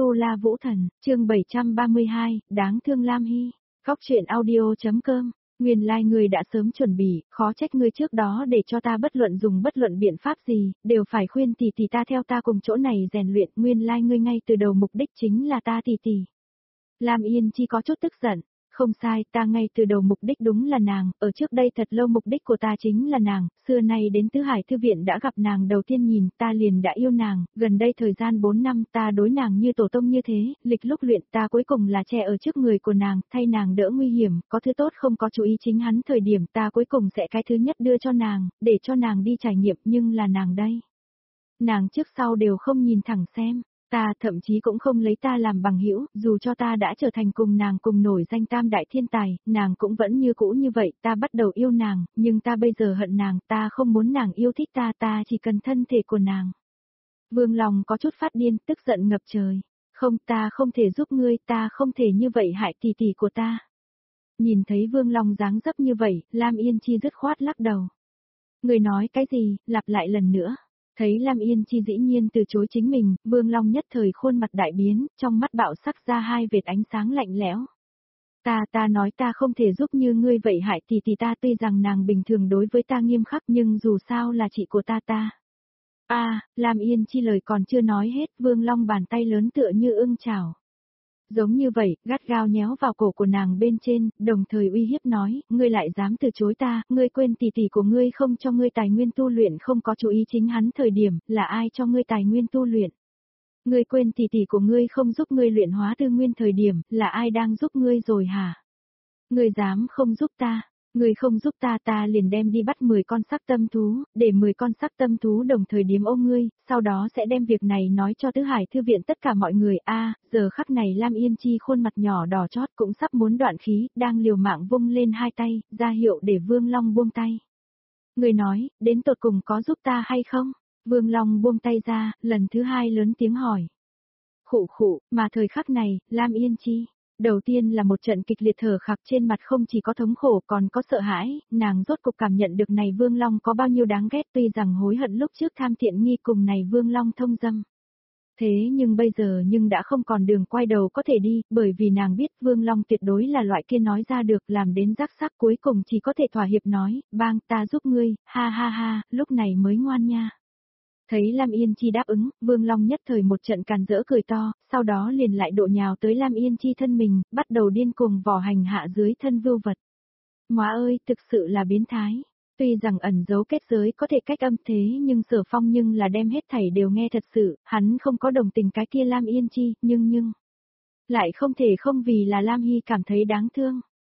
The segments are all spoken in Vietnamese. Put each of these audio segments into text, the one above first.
Tu La Vũ Thần, chương 732, đáng thương Lam Hy. Góc truyện audio.com. Nguyên lai ngươi đã sớm chuẩn bị, khó trách ngươi trước đó để cho ta bất luận dùng bất luận biện pháp gì, đều phải khuyên tỷ tỷ ta theo ta cùng chỗ này rèn luyện. Nguyên lai ngươi ngay từ đầu mục đích chính là ta tỷ tỷ. Lam Yên Chi có chút tức giận. Không sai, ta ngay từ đầu mục đích đúng là nàng, ở trước đây thật lâu mục đích của ta chính là nàng, xưa nay đến Tứ Hải Thư Viện đã gặp nàng đầu tiên nhìn, ta liền đã yêu nàng, gần đây thời gian 4 năm ta đối nàng như tổ tông như thế, lịch lúc luyện ta cuối cùng là che ở trước người của nàng, thay nàng đỡ nguy hiểm, có thứ tốt không có chú ý chính hắn thời điểm ta cuối cùng sẽ cái thứ nhất đưa cho nàng, để cho nàng đi trải nghiệm, nhưng là nàng đây. Nàng trước sau đều không nhìn thẳng xem. Ta thậm chí cũng không lấy ta làm bằng hữu, dù cho ta đã trở thành cùng nàng cùng nổi danh tam đại thiên tài, nàng cũng vẫn như cũ như vậy, ta bắt đầu yêu nàng, nhưng ta bây giờ hận nàng, ta không muốn nàng yêu thích ta, ta chỉ cần thân thể của nàng. Vương Long có chút phát điên, tức giận ngập trời. Không, ta không thể giúp ngươi, ta không thể như vậy hại tỷ tỷ của ta. Nhìn thấy Vương Long dáng dấp như vậy, Lam Yên Chi dứt khoát lắc đầu. Người nói cái gì, lặp lại lần nữa. Thấy Lam Yên Chi dĩ nhiên từ chối chính mình, Vương Long nhất thời khuôn mặt đại biến, trong mắt bạo sắc ra hai vệt ánh sáng lạnh lẽo. Ta nói ta không thể giúp như ngươi vậy hại tỷ ta, tuy rằng nàng bình thường đối với ta nghiêm khắc nhưng dù sao là chị của ta. Lam Yên Chi lời còn chưa nói hết, Vương Long bàn tay lớn tựa như ưng chảo. Giống như vậy, gắt gao nhéo vào cổ của nàng bên trên, đồng thời uy hiếp nói, ngươi lại dám từ chối ta, ngươi quên tỷ tỷ của ngươi không cho ngươi tài nguyên tu luyện, không có chú ý chính hắn thời điểm, là ai cho ngươi tài nguyên tu luyện. Ngươi quên tỷ tỷ của ngươi không giúp ngươi luyện hóa tư nguyên thời điểm, là ai đang giúp ngươi rồi hả? Ngươi dám không giúp ta? Ngươi không giúp ta liền đem đi bắt 10 con sắc tâm thú, để 10 con sắc tâm thú đồng thời điếm ôm ngươi, sau đó sẽ đem việc này nói cho Tứ Hải Thư Viện tất cả mọi người. Giờ khắc này Lam Yên Chi khuôn mặt nhỏ đỏ chót cũng sắp muốn đoạn khí, đang liều mạng vung lên hai tay, ra hiệu để Vương Long buông tay. Ngươi nói, đến tột cùng có giúp ta hay không? Vương Long buông tay ra, lần thứ hai lớn tiếng hỏi. Khụ, mà thời khắc này, Lam Yên Chi. Đầu tiên là một trận kịch liệt thở khạc, trên mặt không chỉ có thống khổ còn có sợ hãi, nàng rốt cục cảm nhận được này Vương Long có bao nhiêu đáng ghét, tuy rằng hối hận lúc trước tham tiện nghi cùng này Vương Long thông dâm. Thế nhưng bây giờ đã không còn đường quay đầu có thể đi, bởi vì nàng biết Vương Long tuyệt đối là loại kia nói ra được làm đến rắc rắc, cuối cùng chỉ có thể thỏa hiệp nói, bang ta giúp ngươi, ha, lúc này mới ngoan nha. Thấy Lam Yên Chi đáp ứng, Vương Long nhất thời một trận càn rỡ cười to, sau đó liền lại độ nhào tới Lam Yên Chi thân mình, bắt đầu điên cuồng vò hành hạ dưới thân vưu vật. Móa ơi, thực sự là biến thái. Tuy rằng ẩn giấu kết giới có thể cách âm thế nhưng Sở Phong là đem hết thảy đều nghe thật sự, hắn không có đồng tình cái kia Lam Yên Chi, nhưng lại không thể không vì là Lam Hy cảm thấy đáng thương.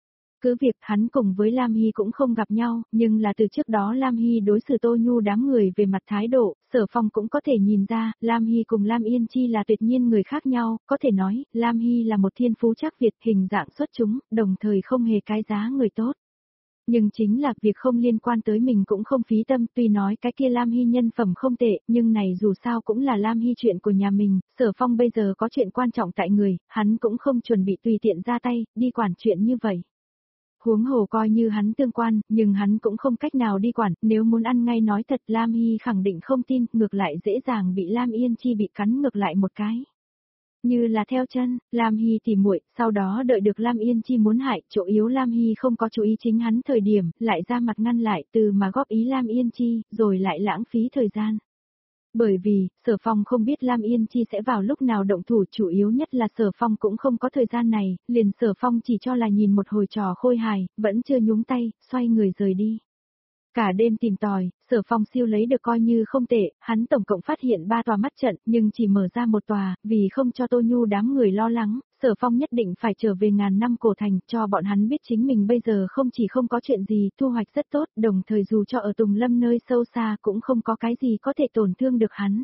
Cứ việc hắn cùng với Lam Hy cũng không gặp nhau, nhưng là từ trước đó Lam Hy đối xử Tô Nhu đám người về mặt thái độ, Sở Phong cũng có thể nhìn ra, Lam Hy cùng Lam Yên Chi là tuyệt nhiên người khác nhau, có thể nói, Lam Hy là một thiên phú trác Việt hình dạng xuất chúng, đồng thời không hề cái giá người tốt. Nhưng chính là việc không liên quan tới mình cũng không phí tâm, tuy nói cái kia Lam Hy nhân phẩm không tệ, nhưng này dù sao cũng là Lam Hy chuyện của nhà mình, Sở Phong bây giờ có chuyện quan trọng tại người, hắn cũng không chuẩn bị tùy tiện ra tay, đi quản chuyện như vậy. Huống hồ coi như hắn tương quan, nhưng hắn cũng không cách nào đi quản, nếu muốn ăn ngay nói thật Lam Hy khẳng định không tin, ngược lại dễ dàng bị Lam Yên Chi bị cắn ngược lại một cái. Như là theo chân, Lam Hy tỉ muội, sau đó đợi được Lam Yên Chi muốn hại, chỗ yếu Lam Hy không có chú ý chính hắn thời điểm, lại ra mặt ngăn lại từ mà góp ý Lam Yên Chi, rồi lại lãng phí thời gian. Bởi vì, Sở Phong không biết Lam Yên Chi sẽ vào lúc nào động thủ, chủ yếu nhất là Sở Phong cũng không có thời gian này, liền Sở Phong chỉ cho là nhìn một hồi trò khôi hài, vẫn chưa nhúng tay, xoay người rời đi. Cả đêm tìm tòi, Sở Phong siêu lấy được coi như không tệ, hắn tổng cộng phát hiện 3 tòa mắt trận, nhưng chỉ mở ra một tòa, vì không cho Tô Nhu đám người lo lắng, Sở Phong nhất định phải trở về ngàn năm cổ thành, cho bọn hắn biết chính mình bây giờ không chỉ không có chuyện gì, thu hoạch rất tốt, đồng thời dù cho ở Tùng Lâm nơi sâu xa cũng không có cái gì có thể tổn thương được hắn.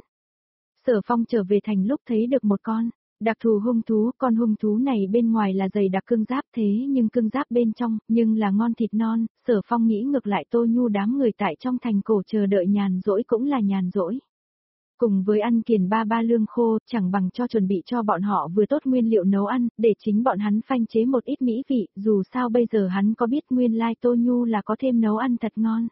Sở Phong trở về thành lúc thấy được một con đặc thù hung thú, con hung thú này bên ngoài là dày đặc cương giáp thế nhưng cương giáp bên trong, nhưng là ngon thịt non, Sở Phong nghĩ ngược lại Tô Nhu đám người tại trong thành cổ chờ đợi nhàn rỗi cũng là nhàn rỗi. Cùng với ăn kiền ba lương khô, chẳng bằng cho chuẩn bị cho bọn họ vừa tốt nguyên liệu nấu ăn, để chính bọn hắn phanh chế một ít mỹ vị, dù sao bây giờ hắn có biết nguyên lai Tô Nhu là có thêm nấu ăn thật ngon.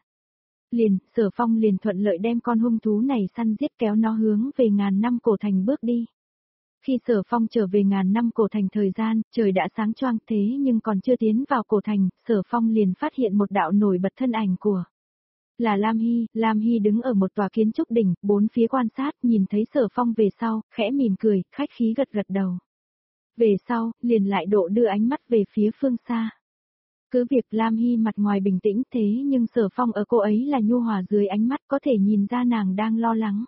Sở Phong liền thuận lợi đem con hung thú này săn giết kéo nó hướng về ngàn năm cổ thành bước đi. Khi Sở Phong trở về ngàn năm cổ thành thời gian, trời đã sáng choang thế nhưng còn chưa tiến vào cổ thành, Sở Phong liền phát hiện một đạo nổi bật thân ảnh của là Lam Hy đứng ở một tòa kiến trúc đỉnh, bốn phía quan sát, nhìn thấy Sở Phong về sau, khẽ mỉm cười, khách khí gật gật đầu. Về sau, liền lại độ đưa ánh mắt về phía phương xa. Cứ việc Lam Hy mặt ngoài bình tĩnh thế nhưng Sở Phong ở cô ấy là nhu hòa dưới ánh mắt có thể nhìn ra nàng đang lo lắng.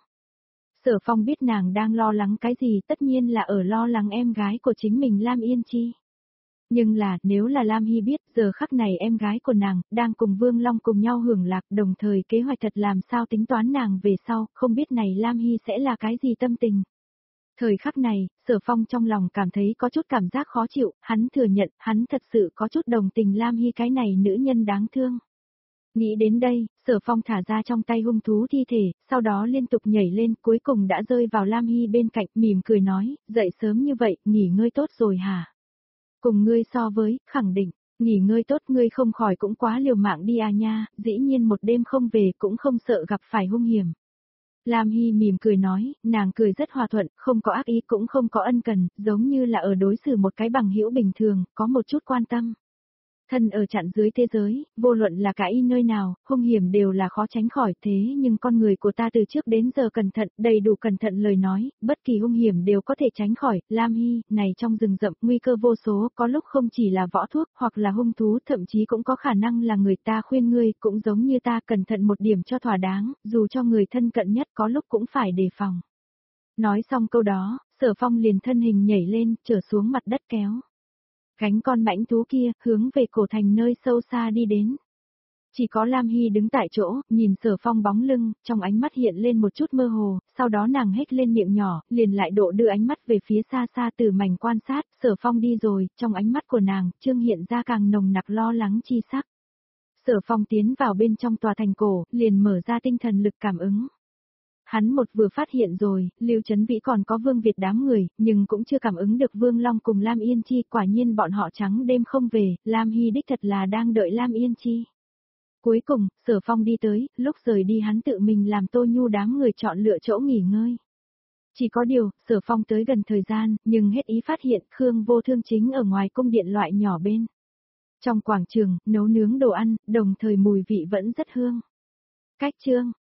Sở Phong biết nàng đang lo lắng cái gì, tất nhiên là ở lo lắng em gái của chính mình Lam Yên Chi. Nhưng là, nếu là Lam Hy biết, giờ khắc này em gái của nàng, đang cùng Vương Long cùng nhau hưởng lạc, đồng thời kế hoạch thật làm sao tính toán nàng về sau, không biết này Lam Hy sẽ là cái gì tâm tình. Thời khắc này, Sở Phong trong lòng cảm thấy có chút cảm giác khó chịu, hắn thừa nhận, hắn thật sự có chút đồng tình Lam Hy cái này nữ nhân đáng thương. Nghĩ đến đây, Sở Phong thả ra trong tay hung thú thi thể, sau đó liên tục nhảy lên, cuối cùng đã rơi vào Lam Hy bên cạnh, mỉm cười nói, dậy sớm như vậy, nghỉ ngơi tốt rồi hả? Cùng ngươi so với, khẳng định, nghỉ ngơi tốt ngươi không khỏi cũng quá liều mạng đi à nha, dĩ nhiên một đêm không về cũng không sợ gặp phải hung hiểm. Lam Hy mỉm cười nói, nàng cười rất hòa thuận, không có ác ý cũng không có ân cần, giống như là ở đối xử một cái bằng hữu bình thường, có một chút quan tâm. Thân ở chặn dưới thế giới, vô luận là cả y nơi nào, hung hiểm đều là khó tránh khỏi thế nhưng con người của ta từ trước đến giờ cẩn thận, đầy đủ cẩn thận lời nói, bất kỳ hung hiểm đều có thể tránh khỏi, Lam Hy, này trong rừng rậm, nguy cơ vô số, có lúc không chỉ là võ thuốc hoặc là hung thú, thậm chí cũng có khả năng là người ta khuyên ngươi, cũng giống như ta cẩn thận một điểm cho thỏa đáng, dù cho người thân cận nhất có lúc cũng phải đề phòng. Nói xong câu đó, Sở Phong liền thân hình nhảy lên, trở xuống mặt đất kéo gánh con mãnh thú kia, hướng về cổ thành nơi sâu xa đi đến. Chỉ có Lam Hy đứng tại chỗ, nhìn Sở Phong bóng lưng, trong ánh mắt hiện lên một chút mơ hồ, sau đó nàng hét lên miệng nhỏ, liền lại độ đưa ánh mắt về phía xa xa từ mảnh quan sát, Sở Phong đi rồi, trong ánh mắt của nàng, trương hiện ra càng nồng nặc lo lắng chi sắc. Sở Phong tiến vào bên trong tòa thành cổ, liền mở ra tinh thần lực cảm ứng. Hắn một vừa phát hiện rồi, Lưu Trấn Vĩ còn có Vương Việt đám người, nhưng cũng chưa cảm ứng được Vương Long cùng Lam Yên Chi, quả nhiên bọn họ trắng đêm không về, Lam Hy đích thật là đang đợi Lam Yên Chi. Cuối cùng, Sở Phong đi tới, lúc rời đi hắn tự mình làm Tô Nhu đám người chọn lựa chỗ nghỉ ngơi. Chỉ có điều, Sở Phong tới gần thời gian, nhưng hết ý phát hiện Khương Vô Thương chính ở ngoài cung điện loại nhỏ bên. Trong quảng trường, nấu nướng đồ ăn, đồng thời mùi vị vẫn rất hương. Cách chương